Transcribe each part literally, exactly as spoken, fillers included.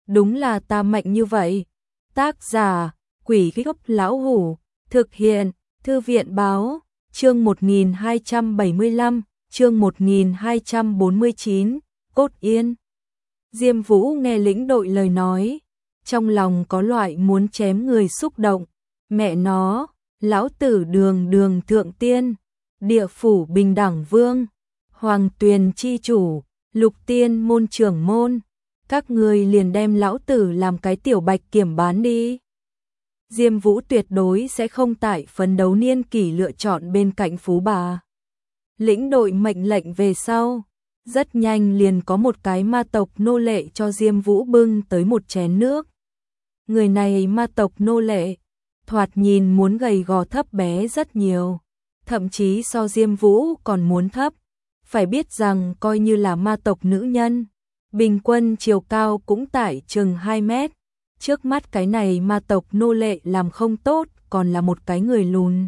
đúng là ta mạnh như vậy. Tác giả, Quỷ Gốc Lão Hủ, thực hiện, Thư viện Báo, chương một nghìn hai trăm bảy mươi lăm, chương một nghìn hai trăm bốn mươi chín, Cốt Yên. Diêm Vũ nghe lĩnh đội lời nói, trong lòng có loại muốn chém người xúc động. Mẹ nó, lão tử đường đường thượng tiên, địa phủ bình đẳng vương, hoàng tuyền chi chủ, lục tiên môn trưởng môn, các người liền đem lão tử làm cái tiểu bạch kiểm bán đi. Diêm Vũ tuyệt đối sẽ không tại phấn đấu niên kỷ lựa chọn bên cạnh phú bà. Lĩnh đội mệnh lệnh về sau, rất nhanh liền có một cái ma tộc nô lệ cho Diêm Vũ bưng tới một chén nước. Người này ma tộc nô lệ, thoạt nhìn muốn gầy gò thấp bé rất nhiều, thậm chí so Diêm Vũ còn muốn thấp. Phải biết rằng coi như là ma tộc nữ nhân, bình quân chiều cao cũng tại chừng hai mét. Trước mắt cái này ma tộc nô lệ làm không tốt, còn là một cái người lùn.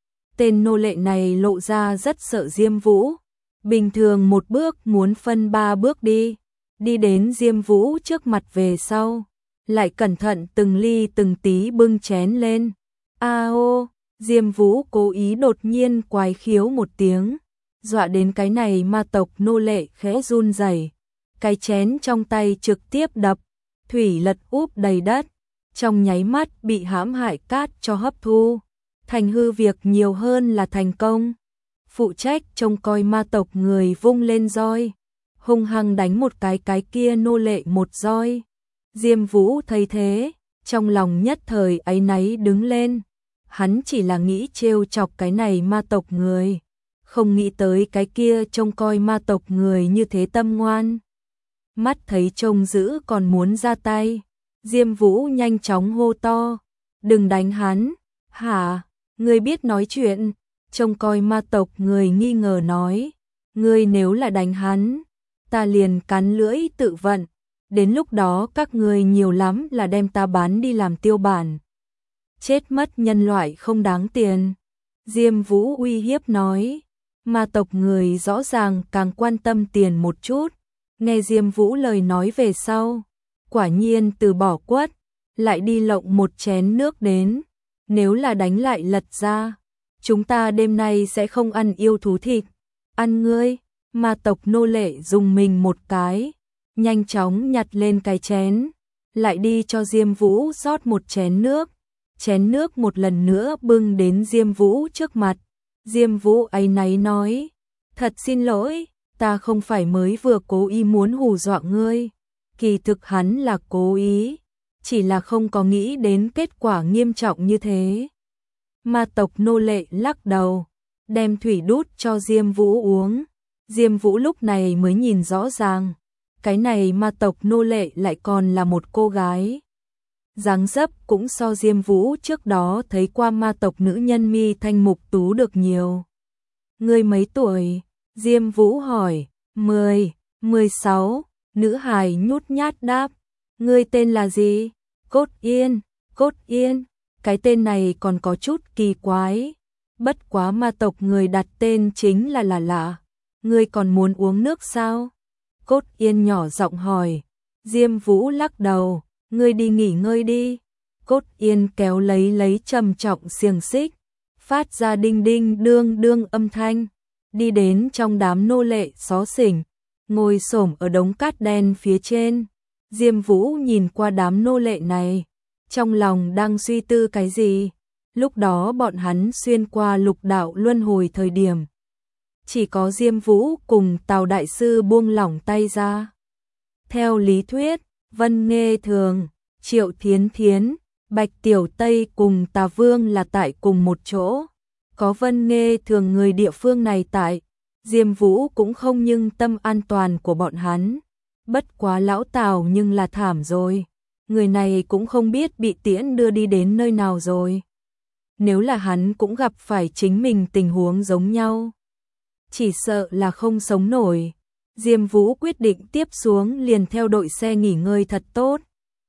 Tên nô lệ này lộ ra rất sợ Diêm Vũ, bình thường một bước muốn phân ba bước đi, đi đến Diêm Vũ trước mặt về sau, lại cẩn thận từng ly từng tí bưng chén lên. A ô, Diêm Vũ cố ý đột nhiên quái khiếu một tiếng, dọa đến cái này ma tộc nô lệ khẽ run rẩy, cái chén trong tay trực tiếp đập, thủy lật úp đầy đất, trong nháy mắt bị hãm hại cát cho hấp thu, thành hư việc nhiều hơn là thành công. Phụ trách trông coi ma tộc người vung lên roi, hung hăng đánh một cái cái kia nô lệ một roi. Diêm Vũ thấy thế, trong lòng nhất thời áy náy đứng lên, hắn chỉ là nghĩ trêu chọc cái này ma tộc người, không nghĩ tới cái kia trông coi ma tộc người như thế tâm ngoan. Mắt thấy trông dữ còn muốn ra tay, Diêm Vũ nhanh chóng hô to, đừng đánh hắn. Hả, ngươi biết nói chuyện? Trông coi ma tộc người nghi ngờ nói, ngươi nếu là đánh hắn, ta liền cắn lưỡi tự vận, đến lúc đó các ngươi nhiều lắm là đem ta bán đi làm tiêu bản. Chết mất nhân loại không đáng tiền. Diêm Vũ uy hiếp nói, ma tộc người rõ ràng càng quan tâm tiền một chút. Nghe Diêm Vũ lời nói về sau, quả nhiên từ bỏ quất, lại đi lộng một chén nước đến. Nếu là đánh lại lật ra, chúng ta đêm nay sẽ không ăn yêu thú thịt, ăn ngươi. Ma tộc nô lệ dùng mình một cái, nhanh chóng nhặt lên cái chén, lại đi cho Diêm Vũ rót một chén nước. Chén nước một lần nữa bưng đến Diêm Vũ trước mặt. Diêm Vũ áy náy nói, thật xin lỗi, ta không phải mới vừa cố ý muốn hù dọa ngươi, kỳ thực hắn là cố ý, chỉ là không có nghĩ đến kết quả nghiêm trọng như thế. Ma tộc nô lệ lắc đầu, đem thủy đút cho Diêm Vũ uống. Diêm Vũ lúc này mới nhìn rõ ràng, cái này ma tộc nô lệ lại còn là một cô gái. Dáng dấp cũng so Diêm Vũ trước đó thấy qua ma tộc nữ nhân mi thanh mục tú được nhiều. Ngươi mấy tuổi? Diêm Vũ hỏi. Mười, mười sáu, nữ hài nhút nhát đáp. Ngươi tên là gì? Cốt Yên. Cốt Yên, cái tên này còn có chút kỳ quái. Bất quá ma tộc người đặt tên chính là là lạ. Ngươi còn muốn uống nước sao? Cốt Yên nhỏ giọng hỏi. Diêm Vũ lắc đầu, ngươi đi nghỉ ngơi đi. Cốt Yên kéo lấy lấy trầm trọng xiềng xích, phát ra đinh đinh đương đương âm thanh, đi đến trong đám nô lệ xó xỉnh, ngồi xổm ở đống cát đen phía trên. Diêm Vũ nhìn qua đám nô lệ này, trong lòng đang suy tư cái gì. Lúc đó bọn hắn xuyên qua lục đạo luân hồi thời điểm, chỉ có Diêm Vũ cùng Tào đại sư buông lỏng tay ra. Theo lý thuyết, Vân Nghê Thường, Triệu Thiến Thiến, Bạch Tiểu Tây cùng Tà Vương là tại cùng một chỗ. Có Vân Nghê Thường người địa phương này tại, Diêm Vũ cũng không nhưng tâm an toàn của bọn hắn. Bất quá lão Tào nhưng là thảm rồi, người này cũng không biết bị tiễn đưa đi đến nơi nào rồi. Nếu là hắn cũng gặp phải chính mình tình huống giống nhau, chỉ sợ là không sống nổi. Diêm Vũ quyết định tiếp xuống liền theo đội xe nghỉ ngơi thật tốt.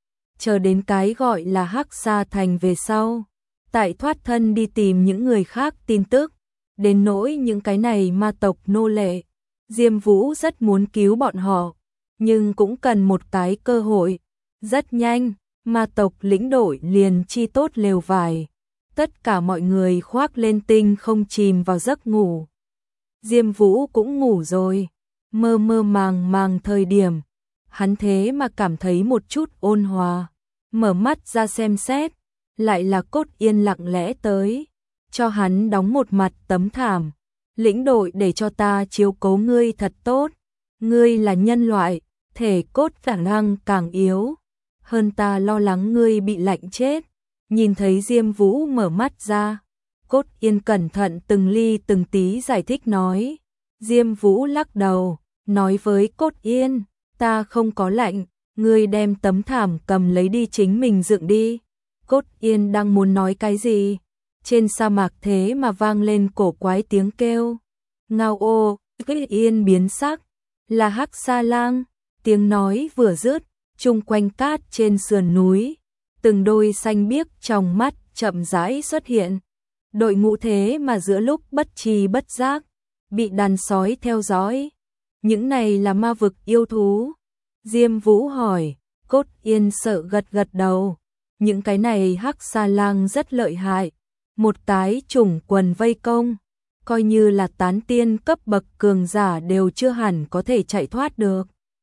Chờ đến cái gọi là Hắc Sa Thành về sau, tại thoát thân đi tìm những người khác tin tức. Đến nỗi những cái này ma tộc nô lệ, Diêm Vũ rất muốn cứu bọn họ, nhưng cũng cần một cái cơ hội. Rất nhanh, ma tộc lĩnh đội liền chi tốt lều vải. Tất cả mọi người khoác lên tinh không chìm vào giấc ngủ. Diêm Vũ cũng ngủ rồi, mơ mơ màng màng thời điểm. Hắn thế mà cảm thấy một chút ôn hòa, mở mắt ra xem xét, lại là Cốt Yên lặng lẽ tới, cho hắn đóng một mặt tấm thảm. Lĩnh đội để cho ta chiếu cố ngươi thật tốt, ngươi là nhân loại, thể cốt khả năng càng yếu, hơn ta lo lắng ngươi bị lạnh chết. Nhìn thấy Diêm Vũ mở mắt ra, Cốt Yên cẩn thận từng ly từng tí giải thích nói. Diêm Vũ lắc đầu, nói với Cốt Yên, ta không có lạnh, ngươi đem tấm thảm cầm lấy đi chính mình dựng đi. Cốt Yên đang muốn nói cái gì, trên sa mạc thế mà vang lên cổ quái tiếng kêu. Ngao ô, Cốt Yên biến sắc, là Hắc Sa Lang. Tiếng nói vừa dứt, chung quanh cát trên sườn núi, từng đôi xanh biếc trong mắt chậm rãi xuất hiện. Đội ngũ thế mà giữa lúc bất tri bất giác, bị đàn sói theo dõi. Những này là ma vực yêu thú. Diêm Vũ hỏi, Cốt Yên sợ gật gật đầu. Những cái này Hắc Sa Lang rất lợi hại, một cái chủng quần vây công, coi như là tán tiên cấp bậc cường giả đều chưa hẳn có thể chạy thoát được.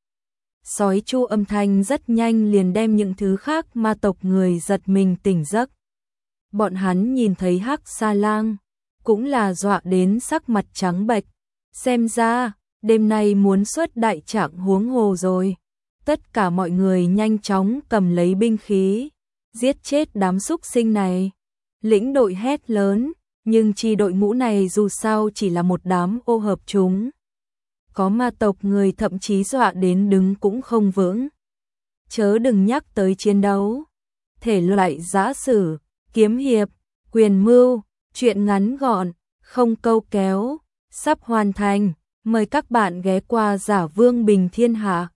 Sói chu âm thanh rất nhanh liền đem những thứ khác ma tộc người giật mình tỉnh giấc. Bọn hắn nhìn thấy Hắc Sa Lang, cũng là dọa đến sắc mặt trắng bệch. Xem ra, đêm nay muốn xuất đại trạng huống hồ rồi. Tất cả mọi người nhanh chóng cầm lấy binh khí, giết chết đám súc sinh này. Lĩnh đội hét lớn, nhưng chi đội ngũ này dù sao chỉ là một đám ô hợp chúng. Có ma tộc người thậm chí dọa đến đứng cũng không vững. Chớ đừng nhắc tới chiến đấu. Thể loại giã sử, kiếm hiệp, quyền mưu, truyện ngắn gọn, không câu kéo, sắp hoàn thành. Mời các bạn ghé qua Giả Vương Bình Thiên Hạ.